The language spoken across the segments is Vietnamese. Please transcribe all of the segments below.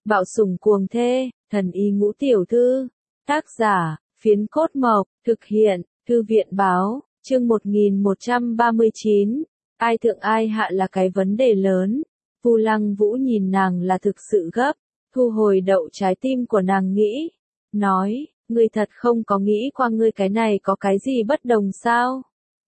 Bạo sủng cuồng thê, thần y ngũ tiểu thư. Tác giả, Phiến Cốt Mộc, thực hiện, Thư viện báo, chương 1139. Ai thượng ai hạ là cái vấn đề lớn. Vu Lăng Vũ nhìn nàng là thực sự gấp, thu hồi đậu trái tim của nàng nghĩ. Nói, ngươi thật không có nghĩ qua ngươi cái này có cái gì bất đồng sao?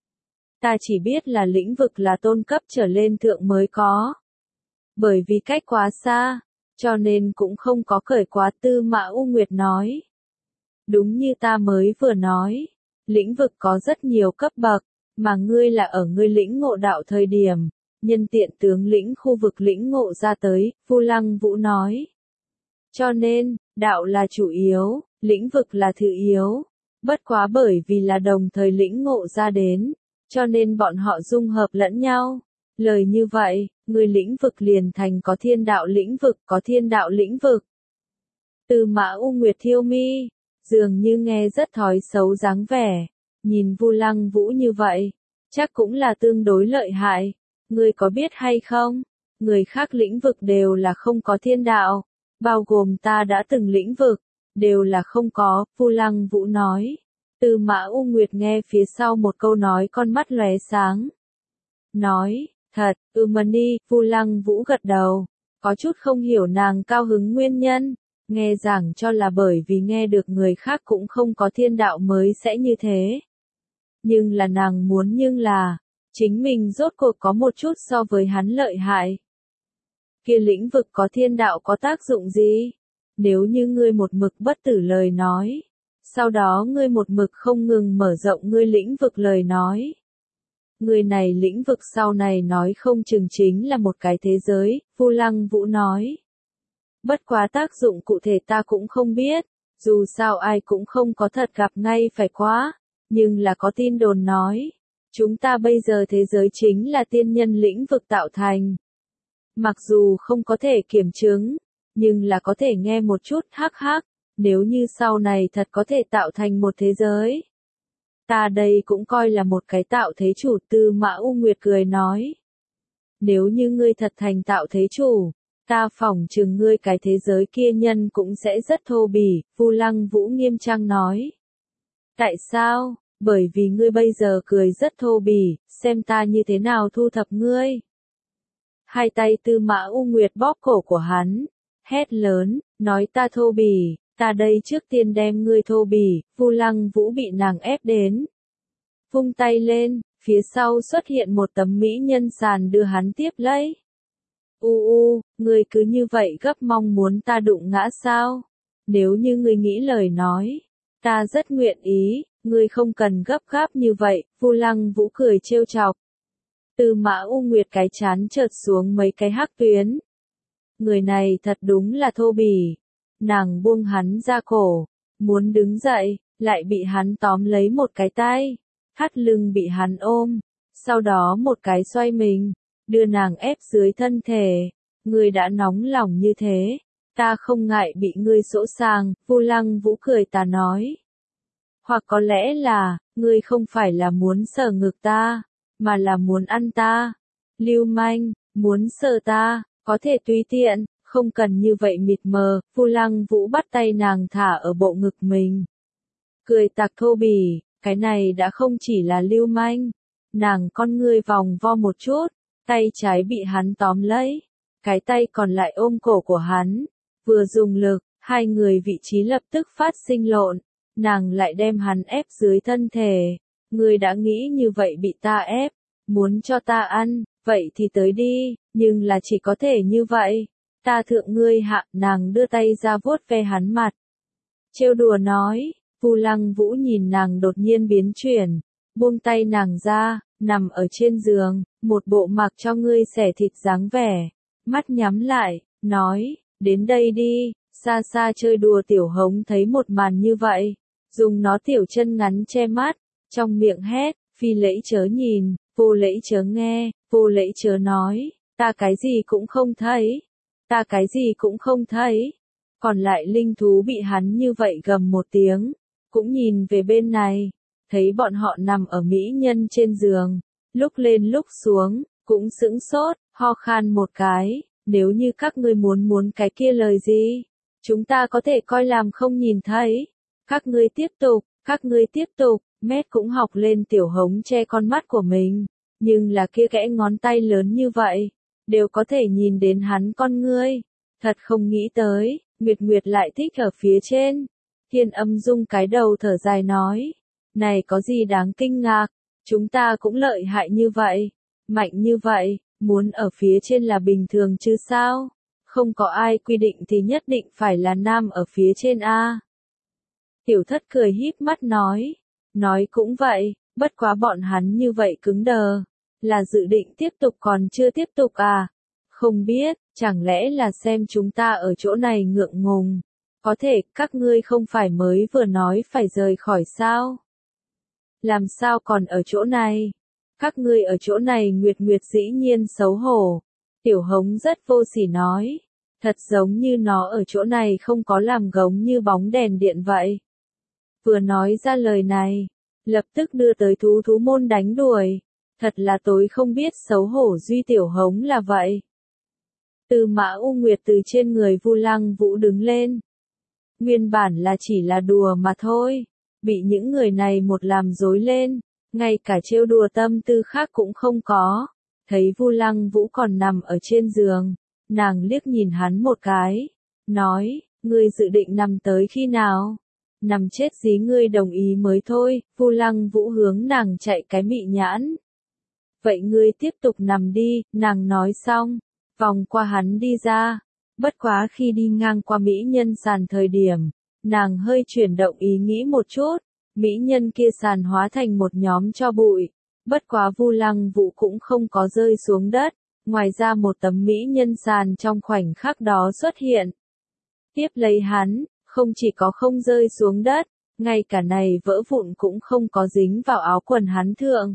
Ta chỉ biết là lĩnh vực là tôn cấp trở lên thượng mới có. Bởi vì cách quá xa, cho nên cũng không có cởi quá. Tư Mã U Nguyệt nói. Đúng như ta mới vừa nói, lĩnh vực có rất nhiều cấp bậc, mà ngươi là ở ngươi lĩnh ngộ đạo thời điểm, nhân tiện tướng lĩnh khu vực lĩnh ngộ ra tới, Vu Lăng Vũ nói. Cho nên, đạo là chủ yếu, lĩnh vực là thứ yếu, bất quá bởi vì là đồng thời lĩnh ngộ ra đến, cho nên bọn họ dung hợp lẫn nhau. Lời như vậy, người lĩnh vực liền thành có thiên đạo lĩnh vực, có thiên đạo lĩnh vực. Tư Mã U Nguyệt thiêu mi, dường như nghe rất thói xấu dáng vẻ, nhìn Vu Lăng Vũ như vậy, chắc cũng là tương đối lợi hại. Ngươi có biết hay không, người khác lĩnh vực đều là không có thiên đạo, bao gồm ta đã từng lĩnh vực, đều là không có, Vu Lăng Vũ nói. Tư Mã U Nguyệt nghe phía sau một câu nói con mắt lóe sáng. Nói, thật, Mani, Vu Lăng Vũ gật đầu, có chút không hiểu nàng cao hứng nguyên nhân, nghe giảng cho là bởi vì nghe được người khác cũng không có thiên đạo mới sẽ như thế. Nhưng là nàng muốn chính mình rốt cuộc có một chút so với hắn lợi hại. Kia lĩnh vực có thiên đạo có tác dụng gì? Nếu như ngươi một mực bất tử lời nói, sau đó ngươi một mực không ngừng mở rộng ngươi lĩnh vực lời nói. Người này lĩnh vực sau này nói không chừng chính là một cái thế giới, Vu Lăng Vũ nói. Bất quá tác dụng cụ thể ta cũng không biết, dù sao ai cũng không có thật gặp ngay phải quá, nhưng là có tin đồn nói. Chúng ta bây giờ thế giới chính là tiên nhân lĩnh vực tạo thành. Mặc dù không có thể kiểm chứng, nhưng là có thể nghe một chút hắc hắc, nếu như sau này thật có thể tạo thành một thế giới. Ta đây cũng coi là một cái tạo thế chủ. Tư Mã U Nguyệt cười nói. Nếu như ngươi thật thành tạo thế chủ, ta phỏng chừng ngươi cái thế giới kia nhân cũng sẽ rất thô bỉ, Vu Lăng Vũ nghiêm trang nói. Tại sao? Bởi vì ngươi bây giờ cười rất thô bỉ, xem ta như thế nào thu thập ngươi. Hai tay Tư Mã U Nguyệt bóp cổ của hắn, hét lớn, nói ta thô bỉ, ta đây trước tiên đem ngươi thô bỉ. Vu Lăng Vũ bị nàng ép đến. Vung tay lên, phía sau xuất hiện một tấm mỹ nhân sàn đưa hắn tiếp lấy. Ngươi cứ như vậy gấp mong muốn ta đụng ngã sao? Nếu như ngươi nghĩ lời nói, ta rất nguyện ý, ngươi không cần gấp gáp như vậy, Vu Lăng Vũ cười trêu chọc. Tư Mã U Nguyệt cái chán chợt xuống mấy cái hắc tuyến. Người này thật đúng là thô bỉ. Nàng buông hắn ra cổ, muốn đứng dậy, lại bị hắn tóm lấy một cái tay, thắt lưng bị hắn ôm, sau đó một cái xoay mình, đưa nàng ép dưới thân thể. Ngươi đã nóng lòng như thế, ta không ngại bị ngươi dỗ sàng, Vu Lăng Vũ cười tà nói. Hoặc có lẽ là, ngươi không phải là muốn sờ ngực ta, mà là muốn ăn ta. Lưu manh, muốn sờ ta, có thể tùy tiện, không cần như vậy mịt mờ. Vu Lăng Vũ bắt tay nàng thả ở bộ ngực mình. Cười tạc thô bỉ, cái này đã không chỉ là lưu manh. Nàng con ngươi vòng vo một chút, tay trái bị hắn tóm lấy, cái tay còn lại ôm cổ của hắn. Vừa dùng lực, hai người vị trí lập tức phát sinh lộn, nàng lại đem hắn ép dưới thân thể. Ngươi đã nghĩ như vậy bị ta ép, muốn cho ta ăn, vậy thì tới đi, nhưng là chỉ có thể như vậy. Ta thượng ngươi hạ, nàng đưa tay ra vuốt ve hắn mặt. Trêu đùa nói, Vu Lăng Vũ nhìn nàng đột nhiên biến chuyển, buông tay nàng ra, nằm ở trên giường, một bộ mặc cho ngươi xẻ thịt dáng vẻ, mắt nhắm lại, nói, đến đây đi. Xa xa chơi đùa Tiểu Hống thấy một màn như vậy, dùng nó tiểu chân ngắn che mắt, trong miệng hét, phi lễ chớ nhìn, vô lễ chớ nghe, vô lễ chớ nói, ta cái gì cũng không thấy, ta cái gì cũng không thấy. Còn lại linh thú bị hắn như vậy gầm một tiếng, cũng nhìn về bên này, thấy bọn họ nằm ở mỹ nhân trên giường, lúc lên lúc xuống, cũng sững sốt, ho khan một cái, nếu như các ngươi muốn cái kia lời gì, chúng ta có thể coi làm không nhìn thấy. Các ngươi tiếp tục, Mét cũng học lên Tiểu Hống che con mắt của mình, nhưng là kia kẽ ngón tay lớn như vậy, đều có thể nhìn đến hắn con ngươi. Thật không nghĩ tới, Nguyệt Nguyệt lại thích ở phía trên. Thiên Âm Dung cái đầu thở dài nói, này có gì đáng kinh ngạc, chúng ta cũng lợi hại như vậy, mạnh như vậy, muốn ở phía trên là bình thường chứ sao? Không có ai quy định thì nhất định phải là nam ở phía trên a. Tiểu Thất cười híp mắt nói cũng vậy, bất quá bọn hắn như vậy cứng đờ, là dự định tiếp tục còn chưa tiếp tục à? Không biết, chẳng lẽ là xem chúng ta ở chỗ này ngượng ngùng? Có thể, các ngươi không phải mới vừa nói phải rời khỏi sao? Làm sao còn ở chỗ này? Các ngươi ở chỗ này Nguyệt Nguyệt dĩ nhiên xấu hổ. Tiểu Hống rất vô sỉ nói. Thật giống như nó ở chỗ này không có làm gống như bóng đèn điện vậy. Vừa nói ra lời này, lập tức đưa tới thú môn đánh đuổi. Thật là tối không biết xấu hổ duy Tiểu Hống là vậy. Tư Mã U Nguyệt từ trên người Vu Lăng Vũ đứng lên. Nguyên bản là chỉ là đùa mà thôi, bị những người này một làm dối lên, ngay cả trêu đùa tâm tư khác cũng không có. Thấy Vu Lăng Vũ còn nằm ở trên giường, nàng liếc nhìn hắn một cái, nói, ngươi dự định nằm tới khi nào? Nằm chết dí ngươi đồng ý mới thôi. Vu Lăng Vũ hướng nàng chạy cái mị nhãn. Vậy ngươi tiếp tục nằm đi, nàng nói xong, vòng qua hắn đi ra. Bất quá khi đi ngang qua mỹ nhân sàn thời điểm, nàng hơi chuyển động ý nghĩ một chút, mỹ nhân kia sàn hóa thành một nhóm tro bụi. Bất quá Vu Lăng Vũ cũng không có rơi xuống đất, ngoài ra một tấm mỹ nhân sàn trong khoảnh khắc đó xuất hiện. Tiếp lấy hắn, không chỉ có không rơi xuống đất, ngay cả này vỡ vụn cũng không có dính vào áo quần hắn thượng.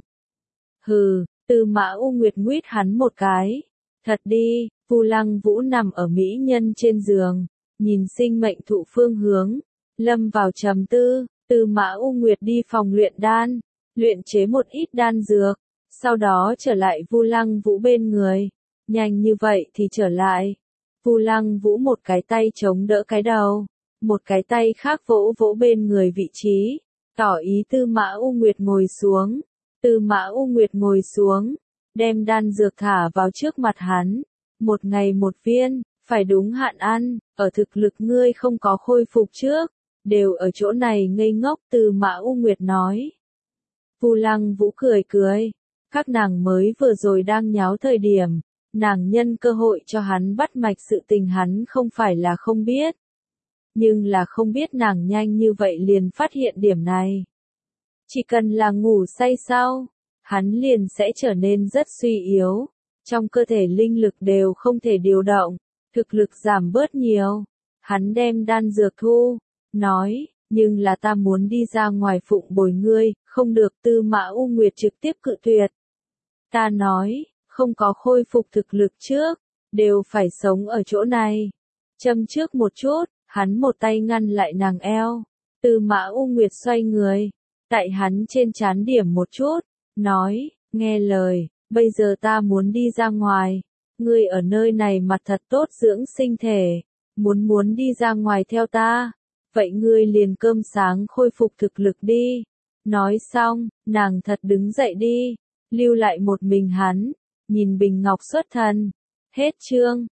Hừ, Tư Mã U Nguyệt nguyết hắn một cái. Thật đi, Vu Lăng Vũ nằm ở mỹ nhân trên giường, nhìn sinh mệnh thụ phương hướng, lâm vào trầm tư. Tư Mã U Nguyệt đi phòng luyện đan, luyện chế một ít đan dược, sau đó trở lại Vu Lăng Vũ bên người. Nhanh như vậy thì trở lại. Vu Lăng Vũ một cái tay chống đỡ cái đầu, một cái tay khác vỗ vỗ bên người vị trí, tỏ ý Tư Mã U Nguyệt ngồi xuống. Tư Mã U Nguyệt ngồi xuống, đem đan dược thả vào trước mặt hắn. Một ngày một viên, phải đúng hạn ăn, ở thực lực ngươi không có khôi phục trước, đều ở chỗ này ngây ngốc. Tư Mã U Nguyệt nói. Vu Lăng Vũ cười cười, các nàng mới vừa rồi đang nháo thời điểm, nàng nhân cơ hội cho hắn bắt mạch sự tình hắn không phải là không biết. Nhưng là không biết nàng nhanh như vậy liền phát hiện điểm này. Chỉ cần là ngủ say sau, hắn liền sẽ trở nên rất suy yếu, trong cơ thể linh lực đều không thể điều động, thực lực giảm bớt nhiều. Hắn đem đan dược thu, nói, nhưng là ta muốn đi ra ngoài phụng bồi ngươi. Không được. Tư Mã U Nguyệt trực tiếp cự tuyệt. Ta nói, không có khôi phục thực lực trước, đều phải sống ở chỗ này. Châm trước một chút, hắn một tay ngăn lại nàng eo. Tư Mã U Nguyệt xoay người, tại hắn trên trán điểm một chút, nói, nghe lời, bây giờ ta muốn đi ra ngoài. Ngươi ở nơi này mặt thật tốt dưỡng sinh thể, muốn đi ra ngoài theo ta. Vậy ngươi liền cơm sáng khôi phục thực lực đi. Nói xong, nàng thật đứng dậy đi, lưu lại một mình hắn, nhìn bình ngọc xuất thần. Hết chương.